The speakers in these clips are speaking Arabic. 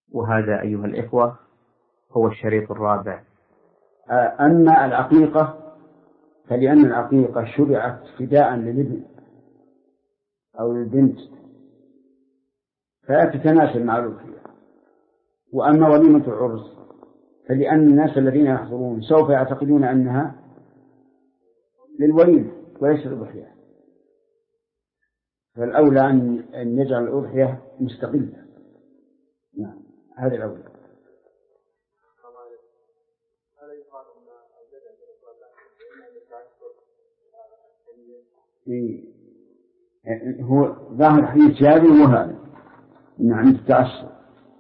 وهذا أيها الإخوة هو الشريط الرابع. أما العقيقة فلأن العقيقة شرعت فداء للابن أو للبنت فلا تتناسب مع الأضحية. وأما وليمة العرس فلأن الناس الذين يحضرون سوف يعتقدون أنها للوليمة وليس للأضحية، فالأولى أن يجعل الأضحية مستقلة. نعم، هذا الأولى. هو ظاهر حديث جابر وهذا عند التعصب،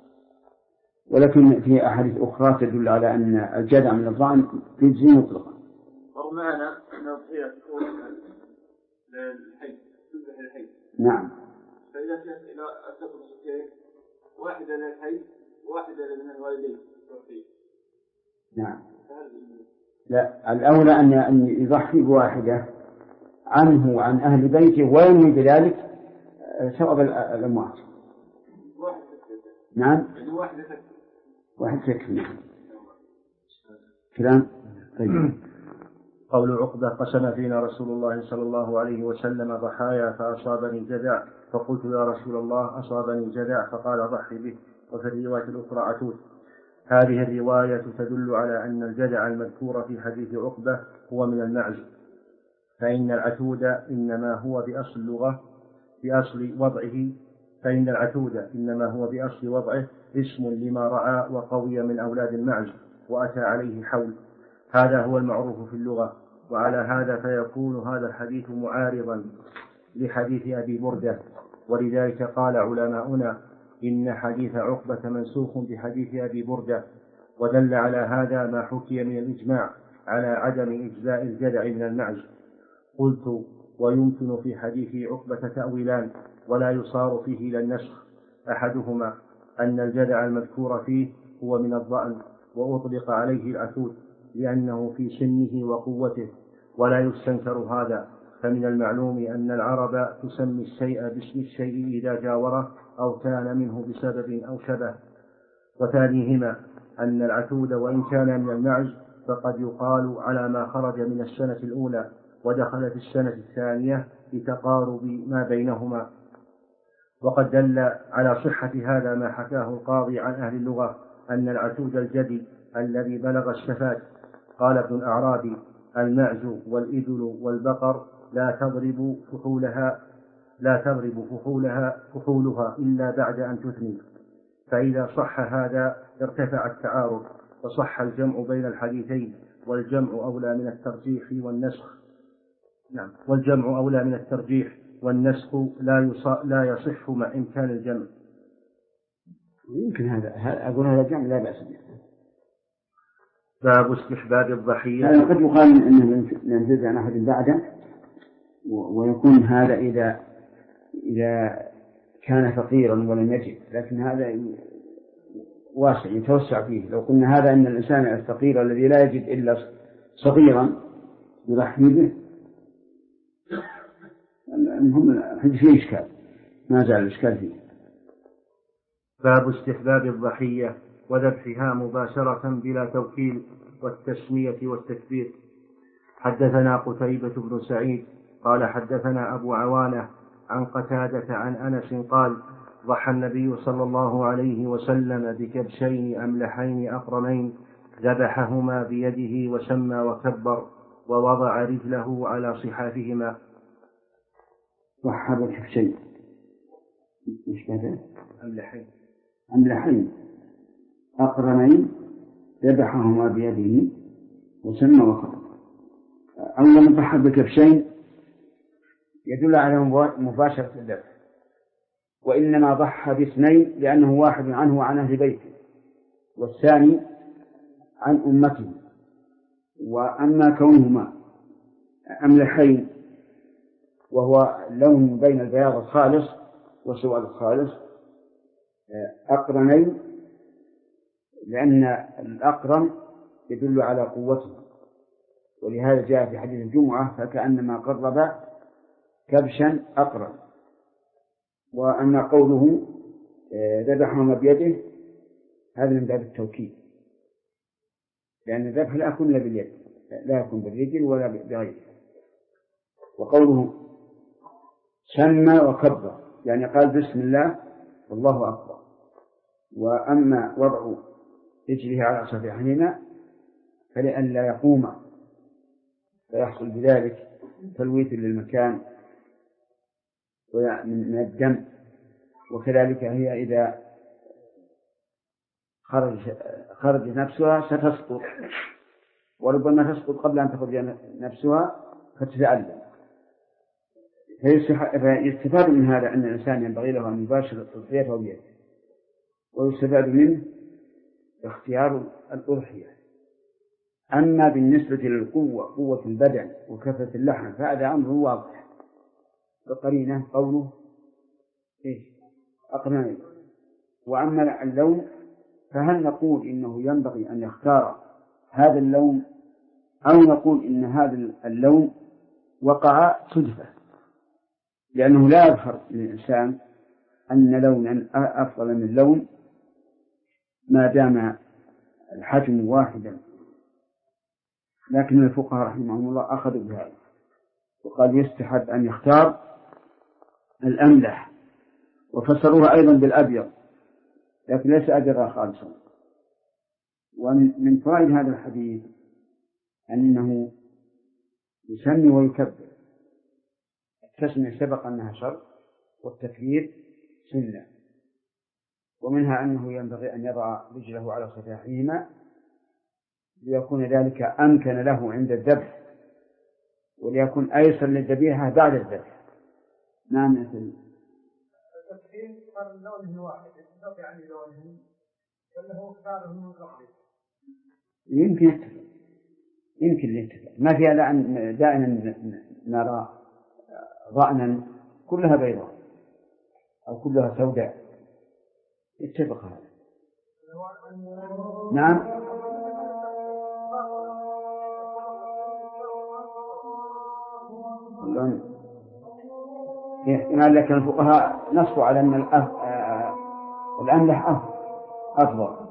ولكن في أحاديث أخرى تدل على أن الجدع من الضأن يجزي مطلقا. ورمانا أن الضحية تكون للحي تذبح للحي. نعم. فإذا كانت إلى أتقل شيئين واحدة للحي وواحدة من الوالدين. نعم. لا، الأولى أن يضحي بواحدة عنه وعن أهل بيته وينوي بذلك ثواب الأموات. نعم. واحد تكفي. كلام طيب. قول عقبة: قسم فينا رسول الله صلى الله عليه وسلم ضحايا فأصابني الجذع، فقلت يا رسول الله أصابني الجذع، فقال ضحي به. وفي الرواية الأخرى عتود. هذه الرواية تدل على أن الجذع المذكور في حديث عقبة هو من المعز، فإن العتود إنما هو بأصل وضعه اسم لما رعى وقوي من أولاد المعز وأتى عليه حول. هذا هو المعروف في اللغة. وعلى هذا فيكون هذا الحديث معارضا لحديث أبي بردة، ولذلك قال علماؤنا إن حديث عقبة منسوخ بحديث أبي بردة. ودل على هذا ما حكي من الإجماع على عدم إجزاء الجذع من المعز. قلت: ويمكن في حديث عقبة تأويلان ولا يصار فيه إلى النسخ. أحدهما أن الجذع المذكور فيه هو من الضأن وأطلق عليه العتود لأنه في سنه وقوته، ولا يستنكر هذا، فمن المعلوم أن العرب تسمي الشيء باسم الشيء إذا جاوره أو كان منه بسبب أو شبه. وثانيهما أن العتود وإن كان من المعز فقد يقال على ما خرج من السنة الأولى ودخلت السنة الثانية لتقارب ما بينهما. وقد دل على صحة هذا ما حكاه القاضي عن أهل اللغة أن العتود الجدي الذي بلغ الشفاة. قال ابن الأعرابي: المعز والإبل والبقر لا تضرب فحولها إلا بعد أن تثني. فإذا صح هذا ارتفع التعارض وصح الجمع بين الحديثين، والجمع أولى من الترجيح والنسخ. نعم، والجمع أولى من الترجيح والنسخ لا يصح مع إمكان الجمع. يمكن هذا أقول هذا الجمع لا بأس به. باب استحباب الضحية. قد يقال أنه ينجز عن أحد بعده، ويكون هذا إذا كان فقيرا ولم يجد، لكن هذا واسع يتوسع فيه. لو قلنا هذا أن الإنسان الفقير الذي لا يجد إلا صغيرا يضحي به، المهم فيه إشكال، ما زال الإشكال فيه. باب استحباب الضحية وذبحها مباشرة بلا توكيل والتسمية والتكبير. حدثنا قتيبة بن سعيد قال حدثنا أبو عوانة عن قتادة عن أنس قال: ضحى النبي صلى الله عليه وسلم بكبشين أملحين أقرنين، ذبحهما بيده وسمى وكبر ووضع رجله على صحافهما. ضحى بكبشين مش كذا؟ أملحين أقرنين ذبحهما بيده وسمى وكبر. أولا ضحى بكبشين يدل على مباشرة الذبح، وإنما ضحى باثنين لأنه واحد عنه وعن أهل بيته، والثاني عن أمته. وأما كونهما أملحين وهو لون بين البياض الخالص والسواد الخالص، أقرنين لأن الأقرن يدل على قوته، ولهذا جاء في حديث الجمعة: فكأنما قرب كبشا أقرن. وأما قوله ذبحهما بيده هذا من باب التوكيد، لأن الذبح لا يكون إلا باليد، لا يكون بالرجل ولا بغيره. وقوله سمى وكبر يعني قال بسم الله والله أكبر. وأما وضع رجله على صفيحهما فلئلا يقوم فيحصل بذلك تلويث للمكان من الدم. وكذلك هي إذا خرج نفسها ستسقط، وربما تسقط قبل أن تخرج نفسها فتتعلم. فيستفاد من هذا أن الإنسان ينبغي له أن يباشر الأضحية بيده، ويستفاد منه اختيار الأضحية. أما بالنسبة للقوة، قوة البدن وكثرة اللحم، فهذا أمر واضح بقرينة قوله أقنعي. وأما اللون فهل نقول إنه ينبغي أن يختار هذا اللون، أو نقول إن هذا اللون وقع صدفة، لأنه لا يظهر للإنسان أن لونا أفضل من لون ما دام الحجم واحدا. لكن الفقهاء رحمهم الله أخذوا بهذا وقال يستحب أن يختار الأملح، وفسروها أيضا بالأبيض لكن ليس أبيضا خالصا. ومن فوائد هذا الحديث أنه يسمي ويكبر. التسمية سبق أنها شرط والتكبير سنة. ومنها أنه ينبغي أن يضع رجله على صفاحهما ليكون ذلك أمكن له عند الذبح، وليكون أيسر للذبيحة بعد الذبح. نعم مثل التكبير قال لونه واحد يتفق عن لونه فله اختاره من قبله. يمكن يتفق، ما فيها لأن دائما نرى ضأنا كلها بيضاء أو كلها سوداء، يتفق هذا. نعم احتمال، لكن الفقهاء نصوا على أن الأملح أفضل.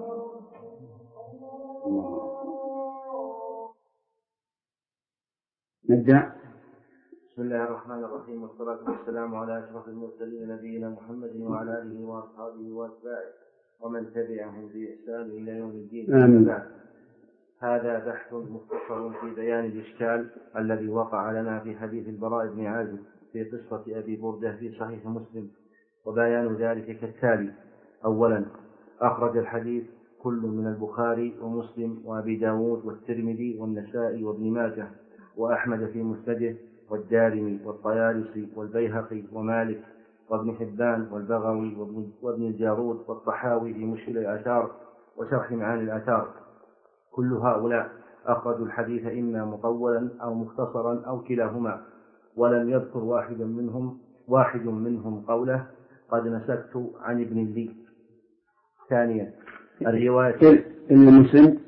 نبدأ. بسم الله الرحمن الرحيم، والصلاة والسلام على أشرف المرسلين نبينا محمد وعلى آله وأصحابه وأتباعه ومن تبعهم بإحسان إلى يوم الدين. هذا بحث مختصر في بيان الإشكال الذي وقع لنا في حديث البراء بن عازب في قصة أبي بردة في صحيح مسلم، وبيان ذلك كالتالي: أولا، أخرج الحديث كل من البخاري ومسلم وأبي داود والترمذي والنسائي وابن ماجه وأحمد في مسنده والدارمي والطيالسي والبيهقي ومالك وابن حبان والبغوي وابن الجارود والطحاوي في مشكل الآثار وشرح معاني الآثار. كل هؤلاء أخرجوا الحديث إما مطولا أو مختصرا أو كلاهما، ولم يذكر واحد منهم قوله قد نسكت عن ابن لي. ثانيا، الرواية المسلم.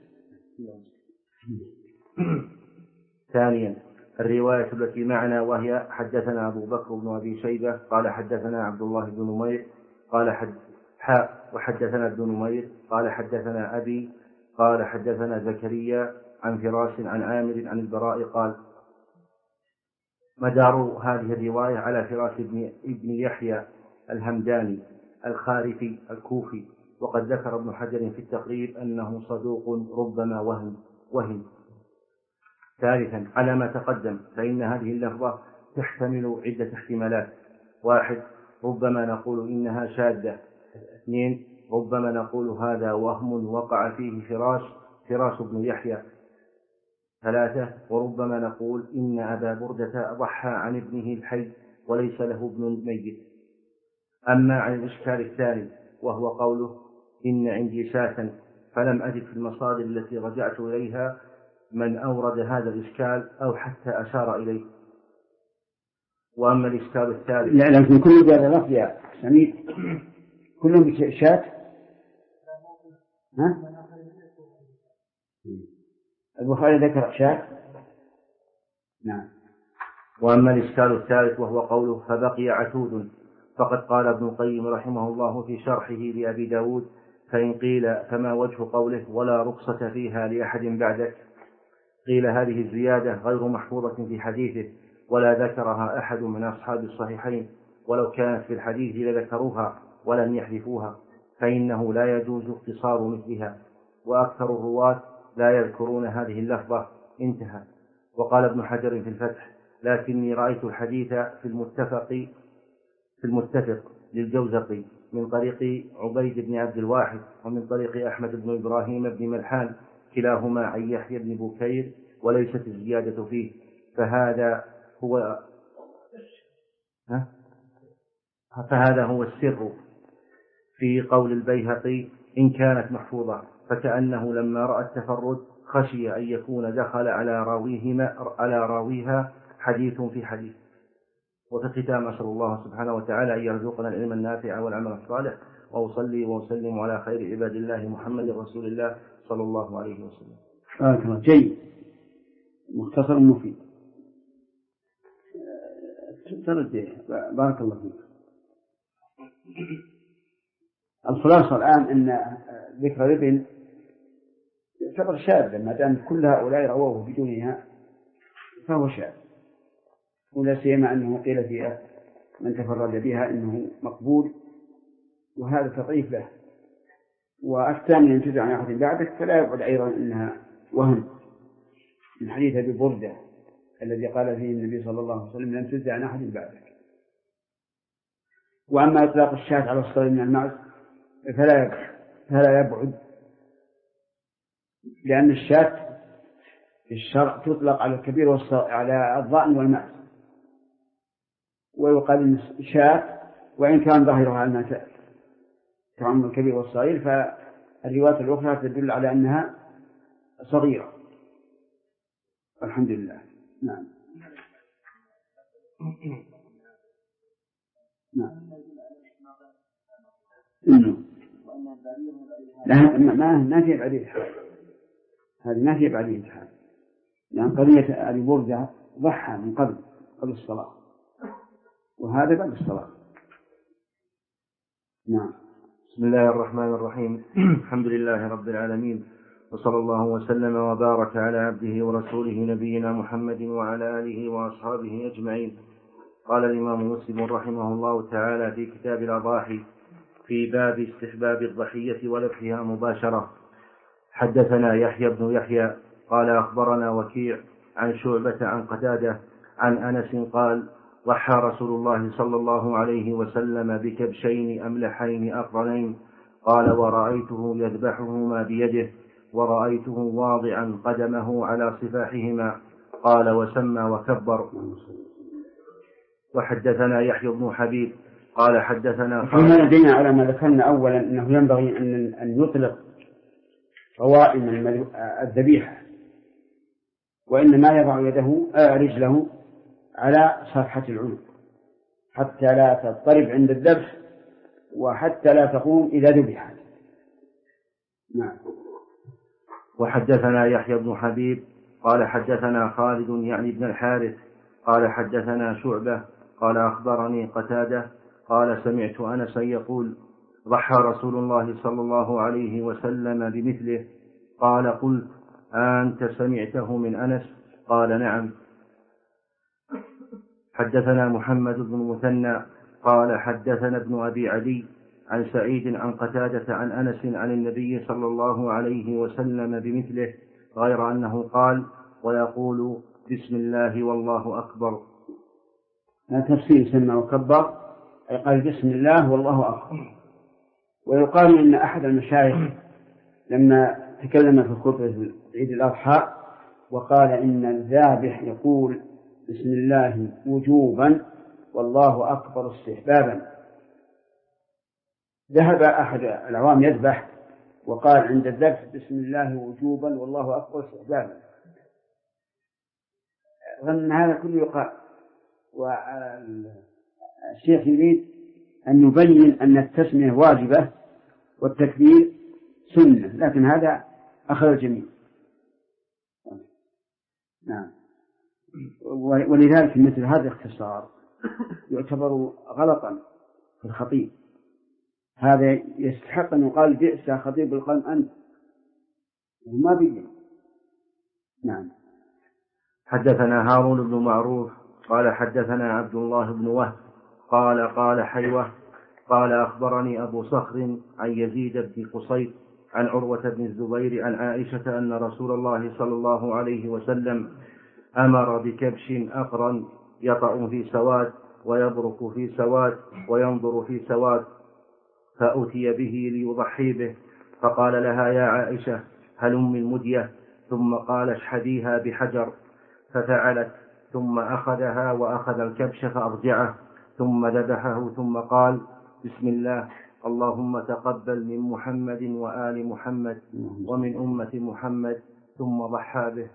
ثانيا، الرواية التي معنا وهي حدثنا أبو بكر بن أبي شيبة قال حدثنا عبد الله بن نمير قال وحدثنا ابن نمير قال حدثنا أبي قال حدثنا زكريا عن فراس عن عامر عن البراء قال. مدار هذه الرواية على فراس ابن يحيى الهمداني الخارفي الكوفي، وقد ذكر ابن حجر في التقريب أنه صدوق ربما وهم. ثالثا، على ما تقدم فإن هذه اللفظة تحتمل عدة احتمالات: 1، ربما نقول إنها شاذة. 2، ربما نقول هذا وهم وقع فيه فراس بن يحيى. 3، وربما نقول إن أبا بردة ضحى عن ابنه الحي وليس له ابن ميت. أما عن الإشكال الثاني وهو قوله إن عندي شاة، فلم أجد في المصادر التي رجعت إليها من أورد هذا الإشكال أو حتى أشار إليه. وأما الإشكال الثالث، لا لكن كل هذا لفظ يا سمير كلهم بشات. البخاري ذكر شات. نعم. وأما الإشكال الثالث وهو قوله فبقي عتود، فقد قال ابن القيم رحمه الله في شرحه لأبي داود: فإن قيل فما وجه قوله ولا رخصة فيها لأحد بعدك؟ قيل هذه الزيادة غير محفوظة في حديثه ولا ذكرها أحد من أصحاب الصحيحين، ولو كانت في الحديث لذكروها ولم يحذفوها، فإنه لا يجوز اختصار مثلها، وأكثر الرواة لا يذكرون هذه اللفظة. انتهى. وقال ابن حجر في الفتح: لكني رأيت الحديث في المتفق للجوزقي من طريق عبيد بن عبد الواحد ومن طريق أحمد بن إبراهيم بن ملحان كلاهما عن يحيى بن بكير، وليست الزيادة فيه، فهذا هو السر في قول البيهقي إن كانت محفوظة، فكأنه لما رأى التفرد خشي أن يكون دخل على راويها حديث في حديث. وفي الختام أسأل الله سبحانه وتعالى أن يرزقنا العلم النافع والعمل الصالح، وأصلي وأسلم على خير عباد الله محمد رسول الله صلى الله عليه وسلم. جيد، مختصر مفيد. بارك الله فيك. الخلاصة الآن أن ذكر الابن يعتبر شاذ، ما دام كل هؤلاء رووه بدونها فهو شاذ، ولا سيما أنه قيل فيها من تفرد بها إنه مقبول، وهذا تضعيف له. والثاني ينتزع عن أحد بعدك، فلا يبعد أيضا إنها وهم من حديث أبي بردة الذي قال فيه النبي صلى الله عليه وسلم لن تنزع عن أحد بعدك. وأما إطلاق الشاة على الصغير من المعز فلا يبعد، لأن الشاة في الشرع تطلق على الكبير على الضأن والمعز، ويقال إن شاة وإن كان ظاهرها أنها تعم الكبير والصغير، فالروايات الأخرى تدل على أنها صغيرة. الحمد لله. نعم. إنه ما في بعدين حال، هذه ما في بعدين حال، لأن قضية أبي بردة ضحى من قبل الصلاة، وهذا بعد الصلاة. نعم. بسم الله الرحمن الرحيم. الحمد لله رب العالمين، وصلى الله وسلم وبارك على عبده ورسوله نبينا محمد وعلى آله وأصحابه أجمعين. قال الإمام مسلم رحمه الله تعالى في كتاب الأضاحي في باب استحباب الضحية وذبحها مباشرة: حدثنا يحيى بن يحيى قال أخبرنا وكيع عن شعبة عن قتادة عن أنس قال: ضحى رسول الله صلى الله عليه وسلم بكبشين أملحين أقرنين، قال: ورأيته يذبحهما بيده، ورأيته واضعا قدمه على صفاحهما، قال: وسمى وكبر. وحدثنا يحيى بن حبيب قال حدثنا هنا دينا على ما ذكرنا أولا أنه ينبغي أن يطلق قوائم الذبيحة، وإنما يضع رجله على صفحة العنق حتى لا تضطرب عند الذبح، وحتى لا تقوم إذا ذبحت. نعم. وحدثنا يحيى بن حبيب قال حدثنا خالد يعني بن الحارث قال حدثنا شعبة قال أخبرني قتادة قال: سمعت أنسا يقول: ضحى رسول الله صلى الله عليه وسلم بمثله. قال: قلت: أنت سمعته من أنس؟ قال: نعم. حدثنا محمد بن المثنى قال حدثنا ابن أبي عدي عن سعيد عن قتادة عن أنس عن النبي صلى الله عليه وسلم بمثله، غير أنه قال: ويقول: بسم الله والله أكبر. تفسير سمى وكبر، أي قال بسم الله والله أكبر. ويقال إن أحد المشايخ لما تكلم في خطبة عيد الأضحى وقال إن الذابح يقول بسم الله وجوبا والله أكبر استحبابا، ذهب أحد العوام يذبح وقال عند الذبح بسم الله وجوبا والله أكبر استحبابا، ظن هذا كله يقال. والشيخ يريد أن يبين أن التسمية واجبة والتكبير سنة، لكن هذا أخذ الجميع. نعم. ولذلك مثل هذا الاختصار يعتبر غلطا في الخطيب، هذا يستحق أن يقال بئس خطيب القوم أنت، وما بيجي. نعم. حدثنا هارون بن معروف قال حدثنا عبد الله بن وهب قال حيوة قال أخبرني أبو صخر عن يزيد بن قصيد عن عروة بن الزبير عن عائشة أن رسول الله صلى الله عليه وسلم أمر بكبش أقرن يطأ في سواد ويبرك في سواد وينظر في سواد، فأتي به ليضحي به، فقال لها يا عائشة هلم المدية، ثم قال اشحذيها بحجر، ففعلت، ثم أخذها وأخذ الكبش فأرجعه، ثم ذبحه، ثم قال بسم الله اللهم تقبل من محمد وآل محمد ومن أمة محمد، ثم ضحى به.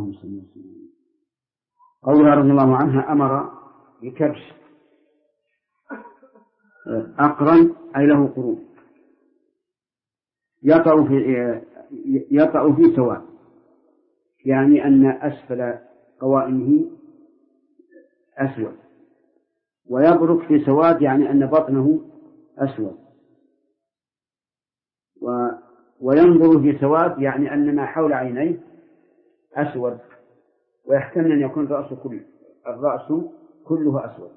قولها رضي الله عنها أمر بكبش أقرن أي له قرون يطأ في سواد، يعني أن أسفل قوائمه أسود، ويبرك في سواد يعني أن بطنه أسود، وينظر في سواد يعني أن ما حول عينيه أسود، ويحتمل أن يكون الرأس كله أسود.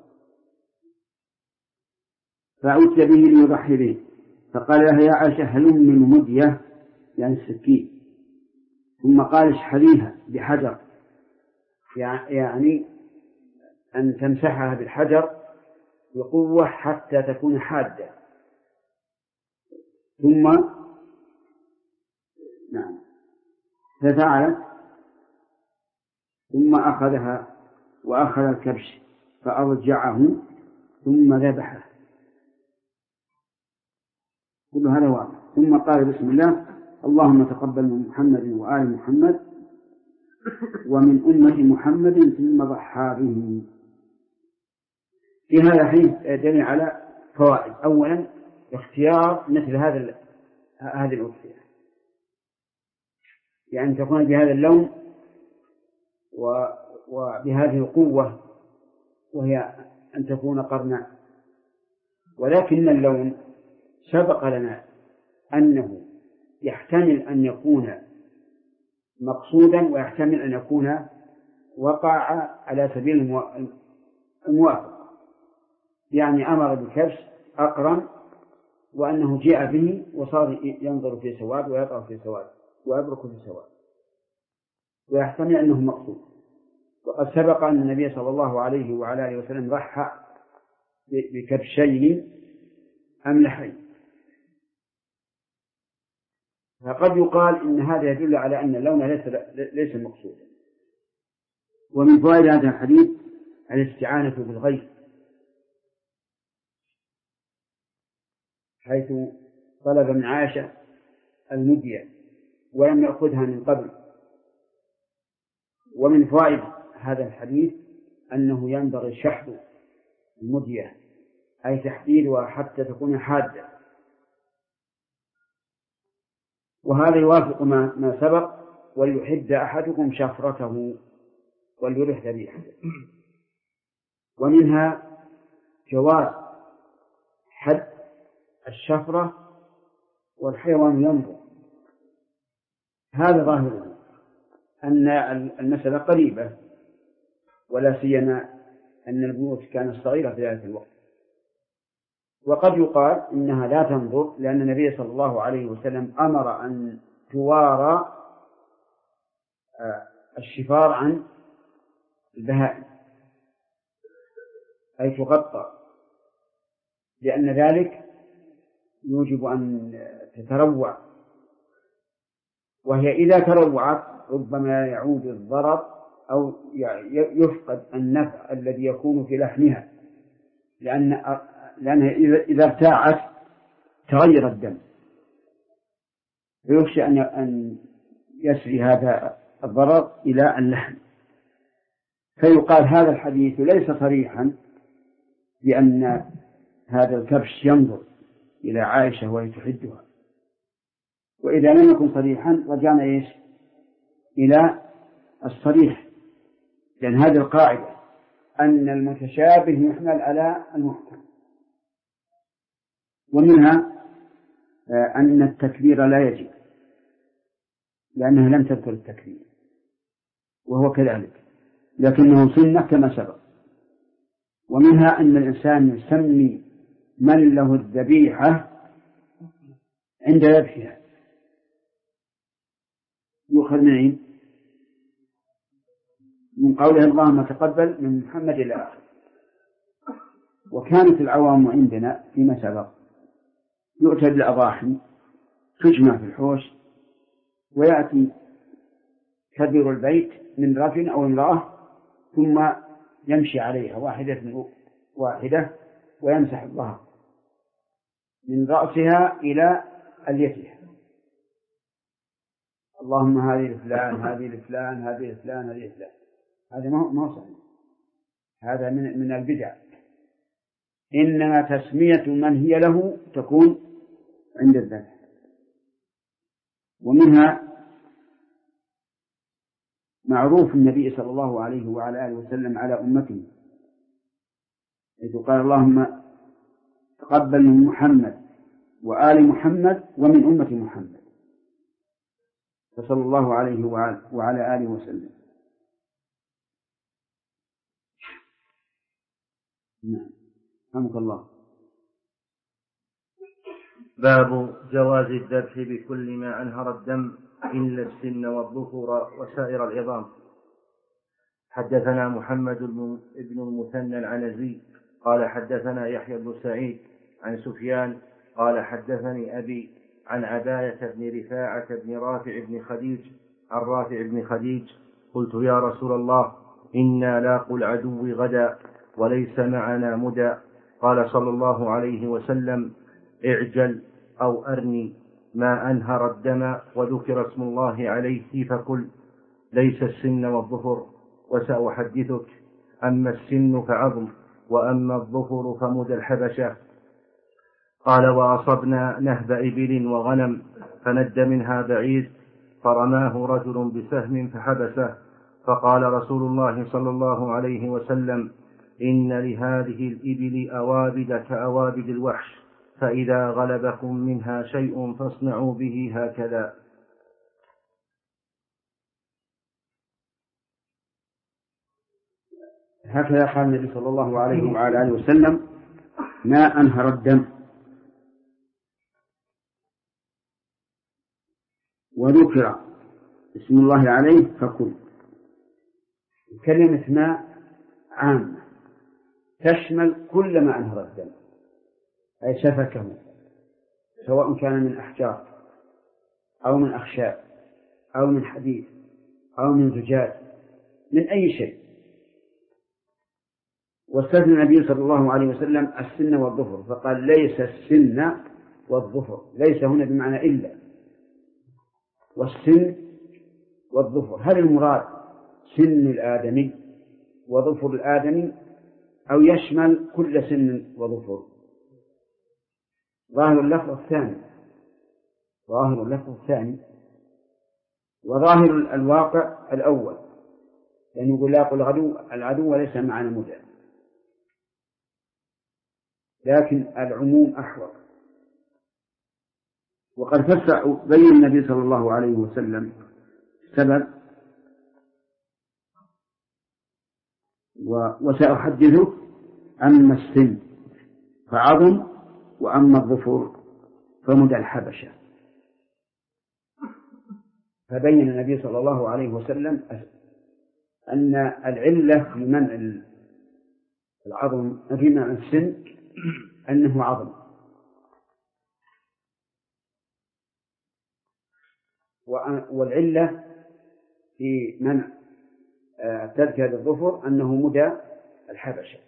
فأتي به ليضحي به، فقال لها يا عائشة هلم من مدية يعني السكين، ثم قال اشحذيها بحجر، يعني أن تمسحها بالحجر بقوة حتى تكون حادة، ثم نعم ففعلت، ثم أخذها وأخذ الكبش فأرجعه ثم ذبحه، كل هذا واضح. ثم قال بسم الله اللهم تقبل من محمد وآل محمد ومن أمة محمد، ثم ضحى به. في هذا الحديث دليل على فوائد. أولا اختيار مثل هذه الأضحية، يعني تكون بهذا اللون وبهذه القوة، وهي أن تكون قرناء، ولكن اللون سبق لنا أنه يحتمل أن يكون مقصودا ويحتمل أن يكون وقع على سبيل الموافقة، يعني أمر بالكبش أقرن وأنه جاء به وصار ينظر في سواد ويطأ في سواد ويبرك في سواد، ويحتمل أنه مقصود. وقد سبق أن النبي صلى الله عليه وعلى آله وسلم ضحى بكبشين أملحين، فقد يقال إن هذا يدل على أن اللون ليس مقصودا. ومن فوائد هذا الحديث الاستعانة بالغيث، حيث طلب من عائشة المدية ولم يأخذها من قبل. ومن فوائد هذا الحديث أنه ينبغي شحذ المدية، أي تحديدها حتى تكون حادة، وهذا يوافق ما سبق وليحد أحدكم شفرته وليرح ذبيحته. ومنها جواز حد الشفرة والحيوان ينظر، هذا ظاهره أن المسألة قريبة، ولا سيما أن البيوت كانت صغيرة في ذلك الوقت. وقد يقال إنها لا تنظر لأن النبي صلى الله عليه وسلم أمر أن توارى الشفار عن البهائم، أي تغطى، لأن ذلك يوجب أن تتروع، وهي إذا تروعت ربما يعود الضرر أو يفقد النفع الذي يكون في لحمها، لأنها إذا ارتاعت تغير الدم، ويخشى أن يسري هذا الضرر إلى اللحم. فيقال هذا الحديث ليس صريحا بأن هذا الكبش ينظر إلى عائشة وهي تحدها، وإذا لم يكن صريحا رجعنا إلى الصريح، لأن هذه القاعدة أن المتشابه يحمل على المحكم. ومنها أن التكبير لا يجب، لأنها لم تذكر التكبير، وهو كذلك، لكنه سنة كما سبق. ومنها أن الإنسان يسمي من له الذبيحة عند ذبحها، يؤخذ من قوله اللهم تقبل من محمد إلى آخره. وكانت العوام عندنا فيما سبق يؤتى بالأضاحي تجمع في الحوش، ويأتي كبير البيت من رجل أو امرأة ثم يمشي عليها واحدة ويمسح الظهر من رأسها إلى أليتها، اللهم هذه لفلان هذه لفلان هذه لفلان هذه لفلان. هذا ما هو صحيح، هذا من البدع. إنما تسمية من هي له تكون عند الذبح. ومنها معروف النبي صلى الله عليه وعلى آله وسلم على أمته، إذ قال اللهم تقبل من محمد وآل محمد ومن أمة محمد، فصلى الله عليه وعلى آله وسلم. نعم، رحمك الله. باب جواز الذبح بكل ما أنهر الدم إلا السن والظفر وسائر العظام. حدثنا محمد بن المثنى العنزي قال حدثنا يحيى بن سعيد عن سفيان قال حدثني أبي عن عباية بن رفاعة بن رافع بن خديج عن رافع بن خديج قلت يا رسول الله إنا لاقوا العدو غدا وليس معنا مدى. قال صلى الله عليه وسلم اعجل أو أرني ما أنهر الدم وذكر اسم الله عليه فكل، ليس السن والظفر، وسأحدثك. أما السن فعظم، وأما الظفر فمدى الحبشة. قال وأصبنا نهب إبل وغنم فند منها بعيد فرماه رجل بسهم فحبسه، فقال رسول الله صلى الله عليه وسلم إن لهذه الإبل أوابد كأوابد الوحش، فإذا غلبكم منها شيء فاصنعوا به هكذا. هكذا قال النبي صلى الله عليه وعلى آله وسلم ما أنهر الدم وذكر اسم الله عليه فكل. كلمة ماء عامة تشمل كل ما أنهر الدم، أي سفكه، سواء كان من أحجار أو من أخشاب أو من حديد أو من زجاج، من أي شيء. واستثنى النبي صلى الله عليه وسلم السن والظفر، فقال ليس السن والظفر، ليس هنا بمعنى إلا، والسن والظفر. هل المراد سن الآدمي وظفر الآدمي أو يشمل كل سن وظفر؟ ظاهر اللفظ الثاني، وظاهر الواقع الأول، لأنه يقول لاقوا العدو وليس معنا مدى، لكن العموم أحوط. وقد بين النبي صلى الله عليه وسلم السبب، وسأحدثك. أما السن فعظم، وأما الظفر فمدى الحبشة. فبين النبي صلى الله عليه وسلم أن العلة في منع العظم في منع السن أنه عظم، والعلة في منع تذكية الظفر أنه مدى الحبشة.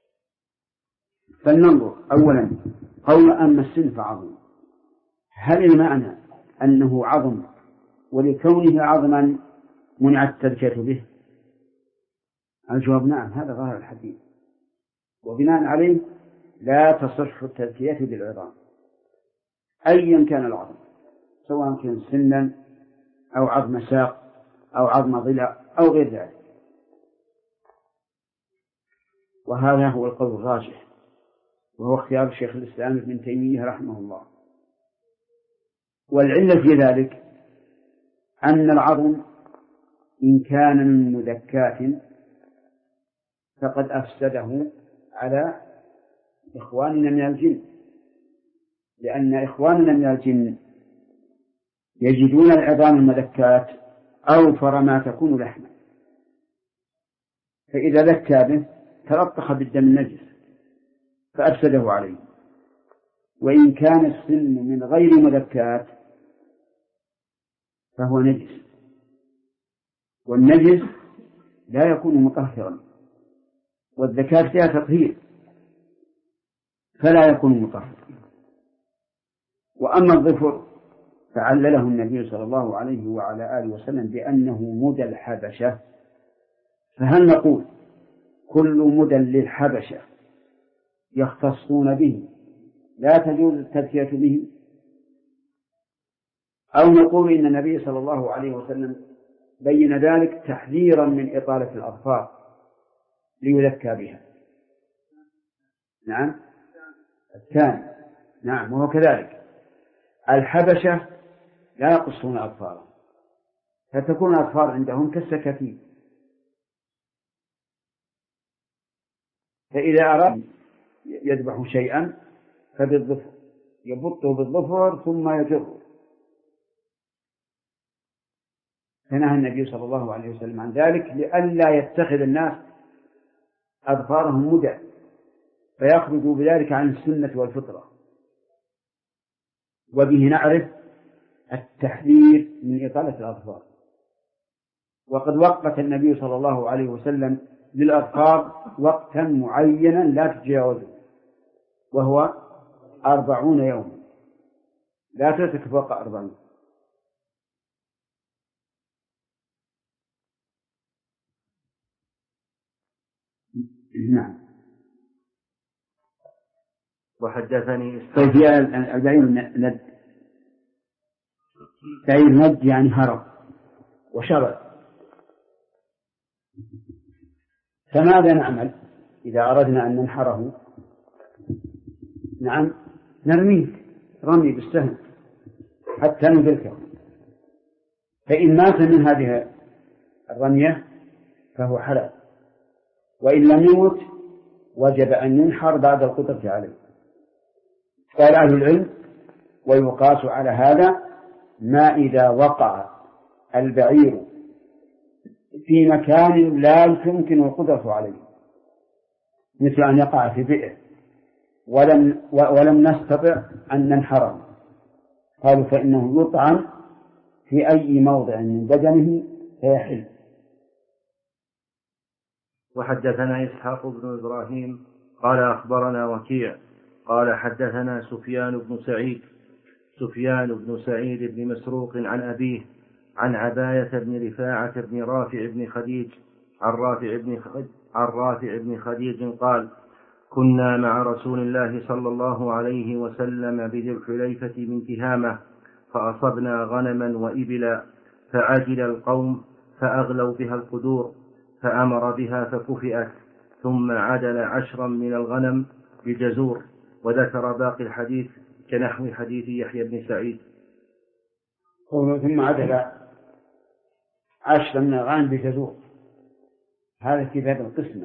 فلننظر أولا قول أما السن فعظم، هل المعنى أنه عظم ولكونه عظما منعت التذكية به؟ الجواب نعم، هذا ظاهر الحديث، وبناء عليه لا تصح التذكية بالعظام أيا كان العظم، سواء كان سنا أو عظم ساق أو عظم ضلع أو غير ذلك. وهذا هو القول الراجح، وهو اختيار شيخ الإسلام ابن تيمية رحمه الله. والعلة في ذلك أن العظم إن كان من مذكات فقد أفسده على إخواننا من الجن، لأن إخواننا من الجن يجدون العظام المذكات أوفر ما تكون لحما، فإذا ذكى به تلطخ بالدم النجس فأفسده عليه. وإن كان السن من غير مذكات فهو نجس، والنجس لا يكون مطهرا، والذكاة فيها تطهير فلا يكون مطهرا. وأما الظفر فعلله النبي صلى الله عليه وعلى آله وسلم بأنه مدى الحبشة، فهل نقول كل مدى للحبشة يختصون به لا تجوز التذكية به، أو نقول إن النبي صلى الله عليه وسلم بين ذلك تحذيرا من إطالة الأظفار ليذكى بها؟ نعم الثاني، نعم وهو كذلك. الحبشة لا يقصون أظفارا فتكون الأظفار عندهم كالسكاكين، فإذا أراد يذبح شيئا فبالظفر يبطه بالظفر ثم يجره. فنهى النبي صلى الله عليه وسلم عن ذلك لئلا يتخذ الناس أظفارهم مدى فيخرجوا بذلك عن السنة والفطرة. وبه نعرف التحذير من إطالة الأظفار. وقد وقت النبي صلى الله عليه وسلم للأظفار وقتا معينا لا تتجاوزه، وهو 40 يوما، لا تترك فوق 40. نعم. وحدثني طيب يا البعير ند، بعير ند يعني هرب وشرد، فماذا نعمل إذا أردنا أن ننحره؟ نعم نرميه رمي بالسهم حتى ندركه، فإن مات من هذه الرمية فهو حلال، وإن لم يمت وجب أن ينحر بعد القدرة عليه. قال أهل العلم ويقاس على هذا ما إذا وقع البعير في مكان لا يمكن القدرة عليه، مثل أن يقع في بئر ولم نستطع أن ننحره، قالوا فإنه يطعن في أي موضع من بدنه فيحل. وحدثنا إسحاق بن إبراهيم قال أخبرنا وكيع قال حدثنا سفيان بن سعيد بن مسروق عن أبيه عن عباية بن رفاعة بن رافع بن خديج عن رافع بن خديج قال كنا مع رسول الله صلى الله عليه وسلم بذي الحليفة من تهامة فأصبنا غنما وإبلا فعجل القوم فأغلوا بها القدور فأمر بها فكفئت ثم عدل 10 من الغنم بجزور، وذكر باقي الحديث كنحو حديث يحيى بن سعيد. ثم عدل 10 من الغنم بجزور، هذا في باب القسمة،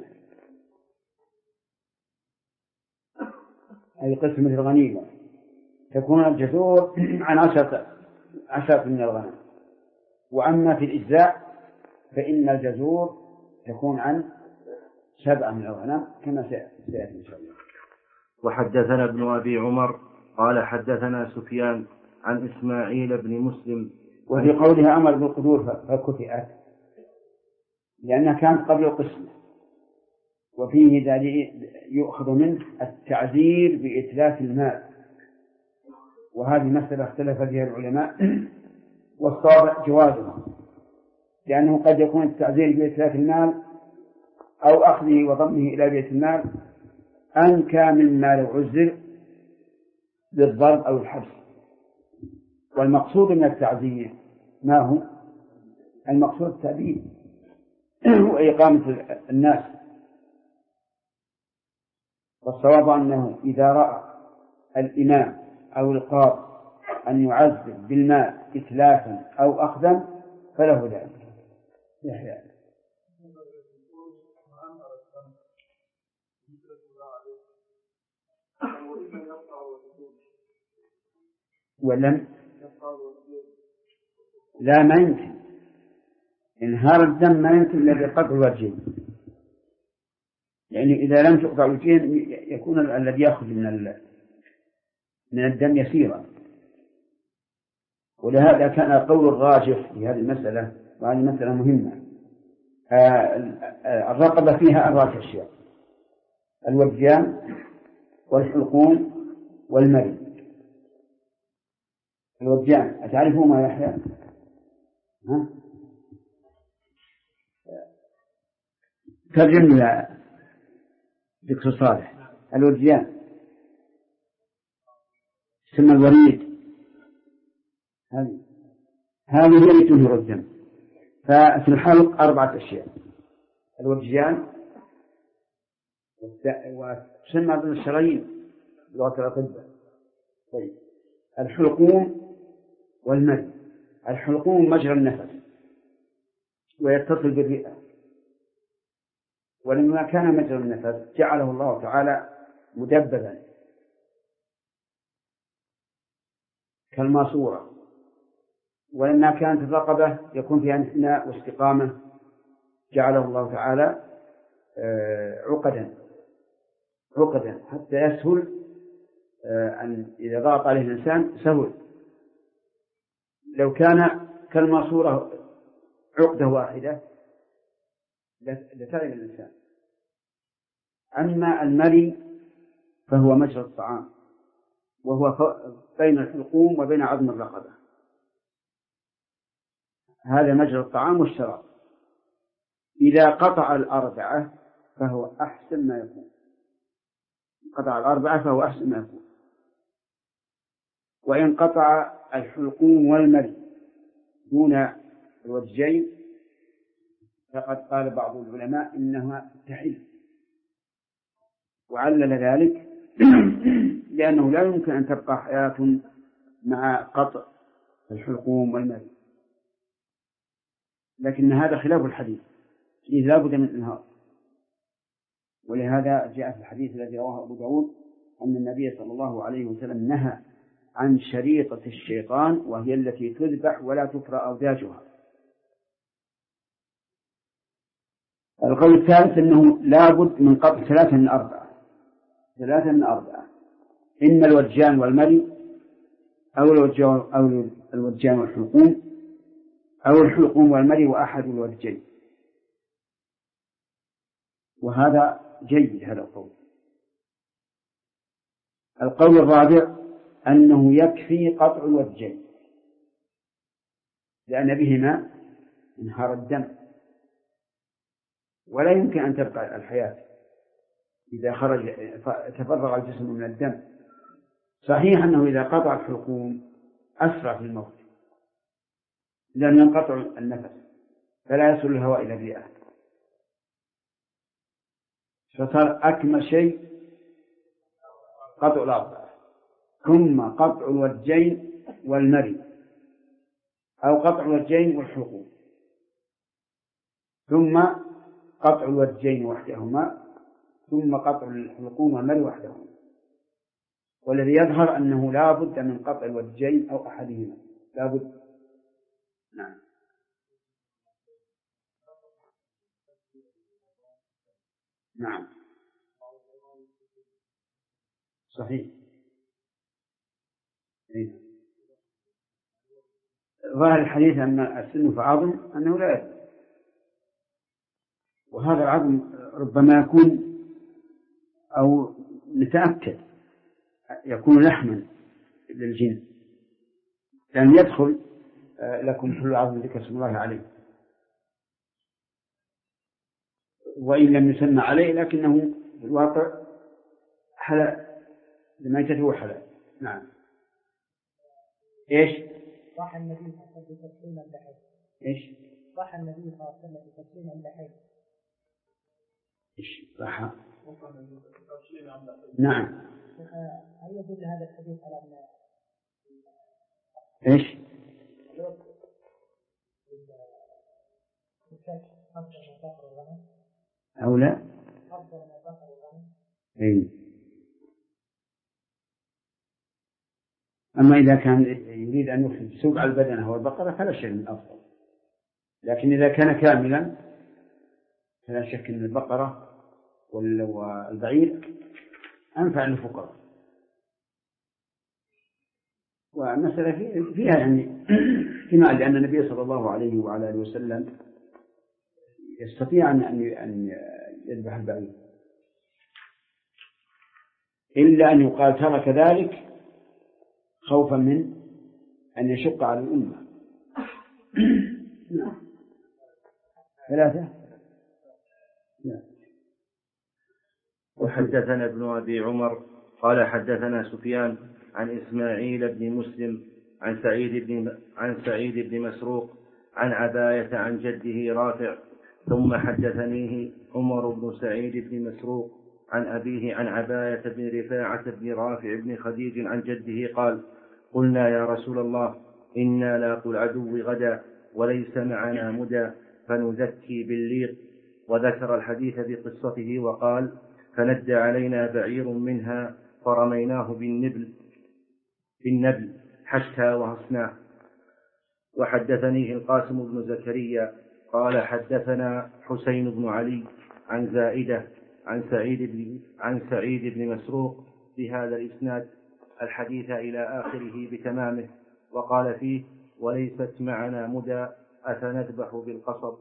أي قسمة الغنيمة تكون الجزور عن 10 من الغنم. وأما في الإجزاء فإن الجزور تكون عن 7 من الغنم كما سيأتي إن شاء الله. وحدثنا ابن أبي عمر قال حدثنا سفيان عن إسماعيل بن مسلم. وفي قولها أمر بالقدور فكفئت لأنها كانت قبل القسمة، وفيه يؤخذ منه التعذير بإتلاف المال، وهذه مسألة اختلف فيها العلماء والصواب جوازها، لأنه قد يكون التعذير بإتلاف المال أو أخذه وضمه إلى بيت المال أنكى مما لو عزر بالضرب أو الحبس. والمقصود من التعذير ما هو؟ المقصود التأديب وإقامة الناس. والصواب أنه إذا رأى الإمام أو القاضي أن يعذب بالماء إتلافا أو أخذا فله ذلك. يحيى ولم لا ما يمكن انهار الدم ما يمكن إلا بقطع الوجهين، يعني إذا لم تقطع الوجهين يكون الذي يأخذ من الدم يسيرا. ولهذا كان قول الراجح في هذه المسألة، وهذه مسألة مهمة. الرقبة فيها 4 أشياء: الوجان والحلقوم والمري. الوجان أتعرفوا ما يحيى؟ ترجم يا دكتور صالح. الوجان ثم الوريد، هذه هي التي تنهر الدم. ففي الحلق 4 أشياء: الوجان وتسمى بالشرايين لغة الأطباء. طيب، الحلقوم والمري. الحلقوم مجرى النفس ويتصل بالرئة، ولما كان مجرى النفس جعله الله تعالى مدببا كالماسورة، ولما كانت الرقبة يكون فيها انحناء واستقامة جعله الله تعالى عقدا حتى يسهل أن إذا ضغط عليه الإنسان سهل. لو كان كالماسورة عقدة واحدة لتعب الإنسان. أما المري فهو مجرى الطعام، وهو بين الحلقوم وبين عظم الرقبة. هذا مجرى الطعام والشراب. إذا قطع 4 فهو أحسن ما يكون. قطع 4 فهو أحسن ما يكون. وإن قطع الحلقوم والمري دون الوجهين فقد قال بعض العلماء إنها تحل، وعلل ذلك لأنه لا يمكن أن تبقى حياة مع قطع الحلقوم والمري. لكن هذا خلاف الحديث، إذ لا بد من إنهار. ولهذا جاء في الحديث الذي رواه أبو داود أن النبي صلى الله عليه وسلم نهى عن شريطة الشيطان، وهي التي تذبح ولا تفرى أوداجها. القول الثالث أنه لا بد من قطع 3 من 4. 3 من 4، إما الوجان والمري أو الوجان والحلقوم أو الحلقوم والمري وأحد الوجهين. وهذا جيد هذا القول. القول الرابع أنه يكفي قطع الوجهين لأن بهما انهار الدم، ولا يمكن أن تبقى الحياة إذا تفرغ الجسم من الدم. صحيح أنه إذا قطع الحلقوم أسرع في الموت لأن ينقطع النفس فلا يصل الهواء إلى الرئة، فصار أكمل شيء قطع 4 ثم قطع الوجهين والمري، أو قطع الوجهين والحلقوم ثم قطع الوجهين وحدهما ثم قطع الحلقوم والمري وحدهما. والذي يظهر أنه لا بد من قطع الوجهين أو أحدهما، لا بد. نعم نعم صحيح. ظاهر الحديث أن السن في عظم أنه لا يدري، وهذا العظم ربما يكون أو نتأكد يكون لحما للجن، لأن يدخل لكم كل عظم ذكر اسم الله عليه، وإن لم يسمى عليه لكنه في الواقع حلال لميتته حلال. نعم. إيش؟ صح النبي صلى الله عليه وسلم بتسليم اللحية. إيش؟ صح النبي صلى الله عليه وسلم بتسليم اللحية. إيش صح؟ نعم. هل يدل هذا الحديث على أن إيش؟ أو لا؟ إيه. أما إذا كان يريد أن يخرج سبع البدنة والبقرة فلا شيء من أفضل، لكن إذا كان كاملا فلا شك أن البقرة والبعير أنفع للفقراء. والمسألة فيها يعني احتمال، لأن النبي صلى الله عليه وعلى آله وسلم يستطيع أن يذبح البعير، إلا أن يقال ترك ذلك خوفا من أن يشق على الأمة. ثلاثة. وحدثنا ابن أبي عمر قال حدثنا سفيان عن إسماعيل بن مسلم عن سعيد بن مسروق عن عباية عن جده رافع، ثم حدثنيه عمر بن سعيد بن مسروق عن أبيه عن عباية بن رفاعة بن رافع بن خديج عن جده قال: قلنا يا رسول الله إنا لاقوا العدو غدا وليس معنا مدى فنزكي بالليق، وذكر الحديث بقصته وقال: فندى علينا بعير منها فرميناه بالنبل حتى وهصناه. وحدثنيه القاسم بن زكريا قال حدثنا حسين بن علي عن زائدة عن سعيد بن مسروق بهذا الإسناد الحديث إلى آخره بتمامه، وقال فيه: وليست معنا مدى أفنذبح بالقصب.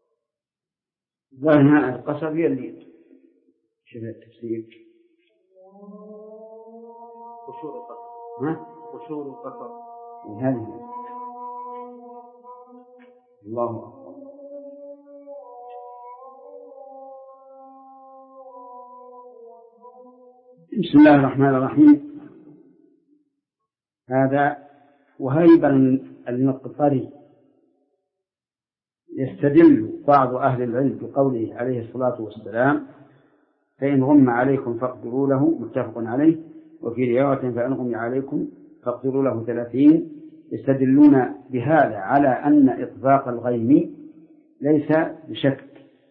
ظاهر القصب هي اللي شبه التفسير. قشور القصب هذه. الله أكبر. بسم الله الرحمن الرحيم. هذا وهيبا المقطري يستدل بعض أهل العلم بقوله عليه الصلاة والسلام: فإن غم عليكم فاقدروا له، متفق عليه، وفي رواية فإن غم عليكم فاقدروا له 30. يستدلون بهذا على أن إطلاق الغيم ليس بشك،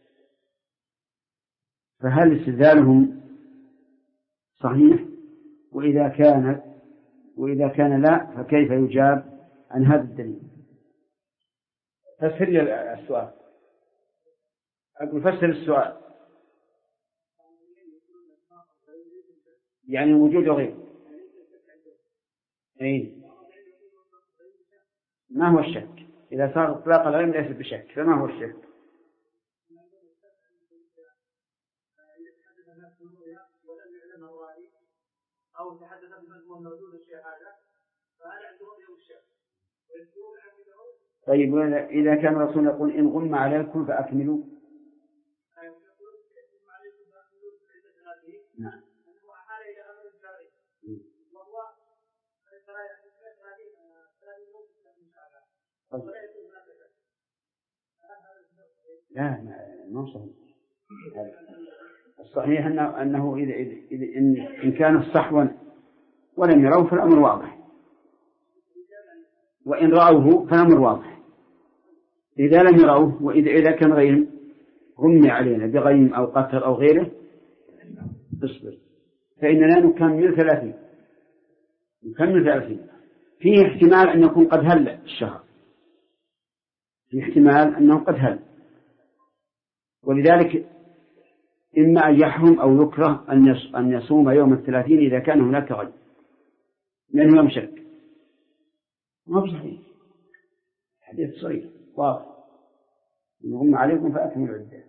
فهل استدلالهم صحيح؟ وإذا كان لا، فكيف يجاب عن هذا الدليل؟ فسر لي السؤال. أقول فسر السؤال. يعني وجود غير. أي. ما هو الشك؟ إذا صار إطلاق العلم ليس بشك، فما هو الشك؟ أو تحدث بمضمون موجود الشهادة فهذا عنده رؤية الشك. طيب إذا كان الرسول يقول: إن غم عليكم فأكملوا. نعم. لا ما صحيح. الصحيح أنه إن كان صحوا ولم يروه فالأمر واضح، وإن رأوه فالأمر واضح. إذا لم يروه وإذا كان غم علينا بغيم أو قتل أو غيره اصبر، فإننا نكمل 30. فيه احتمال أن يكون قد هل الشهر، فيه احتمال أنه قد هل، ولذلك إما أن يحرم أو يكره أن يصوم يوم 30 إذا كان هناك غيم، لأنه يوم شك. ما بصحيح، حديث صحيح واضح: إن غم عليكم فأكملوا العدة.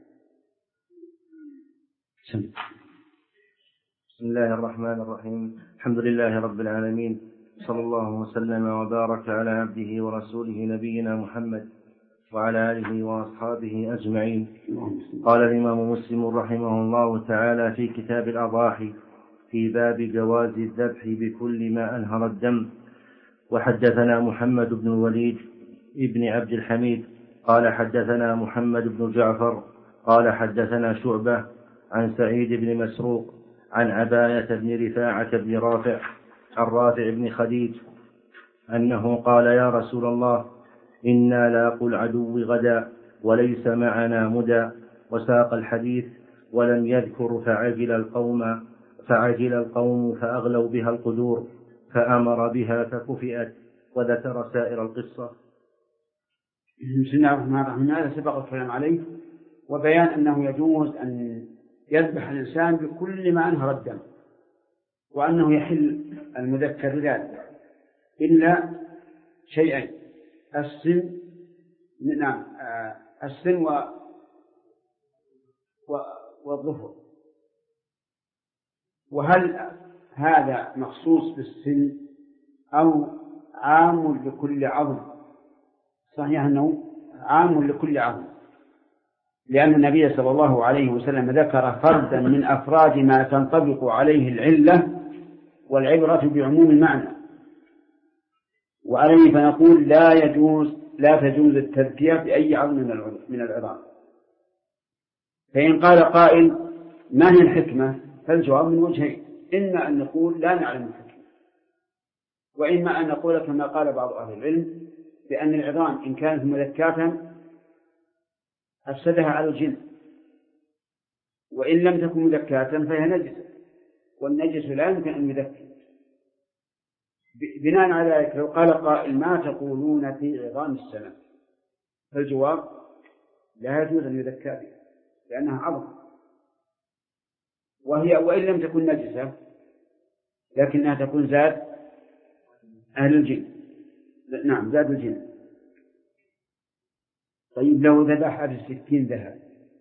بسم الله الرحمن الرحيم. الحمد لله رب العالمين، صلى الله وسلم وبارك على عبده ورسوله نبينا محمد وعلى آله وأصحابه أجمعين. قال الإمام مسلم رحمه الله تعالى في كتاب الأضاحي في باب جواز الذبح بكل ما أنهر الدم: وحدثنا محمد بن الوليد ابن عبد الحميد قال حدثنا محمد بن جعفر قال حدثنا شعبة عن سعيد بن مسروق عن عباية بن رفاعة بن رافع عن رافع بن خديج أنه قال: يا رسول الله، إنا لاقوا العدو غدا وليس معنا مدى. وساق الحديث ولم يذكر فعجل القوم فأغلوا بها القدور فأمر بها فكفئت، وذكر سائر القصة. بسم الله الرحمن الرحيم. هذا سبق الكلام عليه وبيان أنه يجوز أن يذبح الإنسان بكل ما أنهر الدم، وأنه يحل المذكر ذلك إلا شيئين: السن والظفر. وهل هذا مخصوص بالسن أو عام لكل عظم؟ صحيح أنه عام لكل عظم، لأن النبي صلى الله عليه وسلم ذكر فردا من أفراد ما تنطبق عليه العلة، والعبرة بعموم المعنى. وعليه فنقول لا تجوز التذكية بأي عظم من العظام. فإن قال قائل: ما هي الحكمة؟ فالجواب من وجهين: إما أن نقول لا نعلم الحكمة، وإما أن نقول كما قال بعض أهل العلم بأن العظام إن كانت مذكاة أفسدها على الجن، وإن لم تكن مذكاة فهي نجسة، والنجس لا يمكن أن يذكي. بناء على ذلك لو قال قائل: ما تقولون في عظام السمك؟ فالجواب: لا يجوز أن يذكى بها لأنها عظم، وإن لم تكن نجسة لكنها تكون زاد أهل الجن. نعم، زاد الجن. طيب، لو ذبح بالسكين ذهب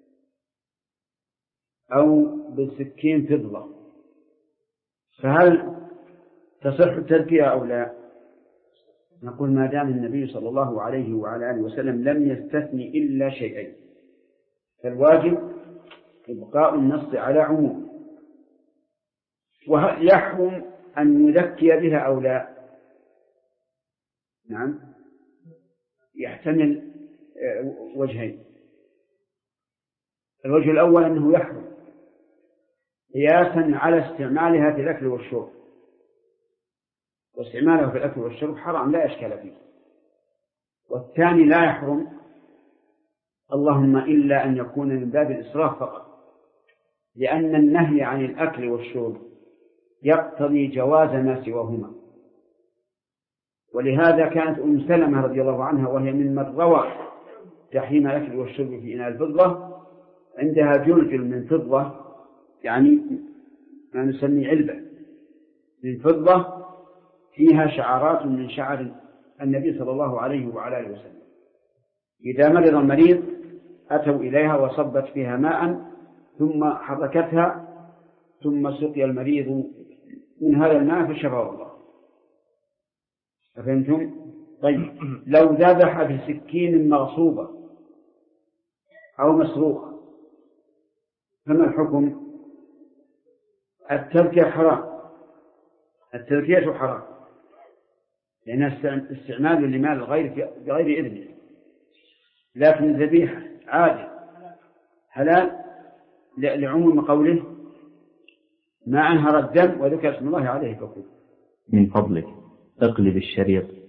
أو بالسكين فضة، فهل تصح التذكية أو لا؟ نقول: ما دام النبي صلى الله عليه وعلى آله وسلم لم يستثني إلا شيئين، فالواجب إبقاء النص على عموم. وهل يحرم أن يذكي بها أو لا؟ نعم، يحتمل وجهين. الوجه الأول أنه يحرم قياسا على استعمالها في الأكل والشرب، واستعمالها في الأكل والشرب حرام لا إشكال فيه. والثاني لا يحرم، اللهم إلا أن يكون من باب الإسراف فقط، لأن النهي عن الأكل والشرب يقتضي جواز ما سواهما. ولهذا كانت أم سلمة رضي الله عنها وهي ممن روى تحريم الأكل والشرب في إناء الفضة عندها جلجل من فضة، يعني ما نسمي علبة من فضة فيها شعرات من شعر النبي صلى الله عليه وعلى آله وسلم. إذا مرض المريض أتوا إليها وصبت فيها ماء ثم حركتها، ثم سقي المريض من هذا الماء فشفاه الله. أفهمتم؟ طيب، لو ذبح بسكين مغصوبة أو مسروقة فما الحكم؟ التذكية حرام، التذكية حرام، لأن استعمال لمال الغير بغير إذنه. لكن الذبيحة عادة حلال لعموم قوله: ما أنهر الدم وذكر اسم الله عليه فكل. من فضلك اقلب الشريط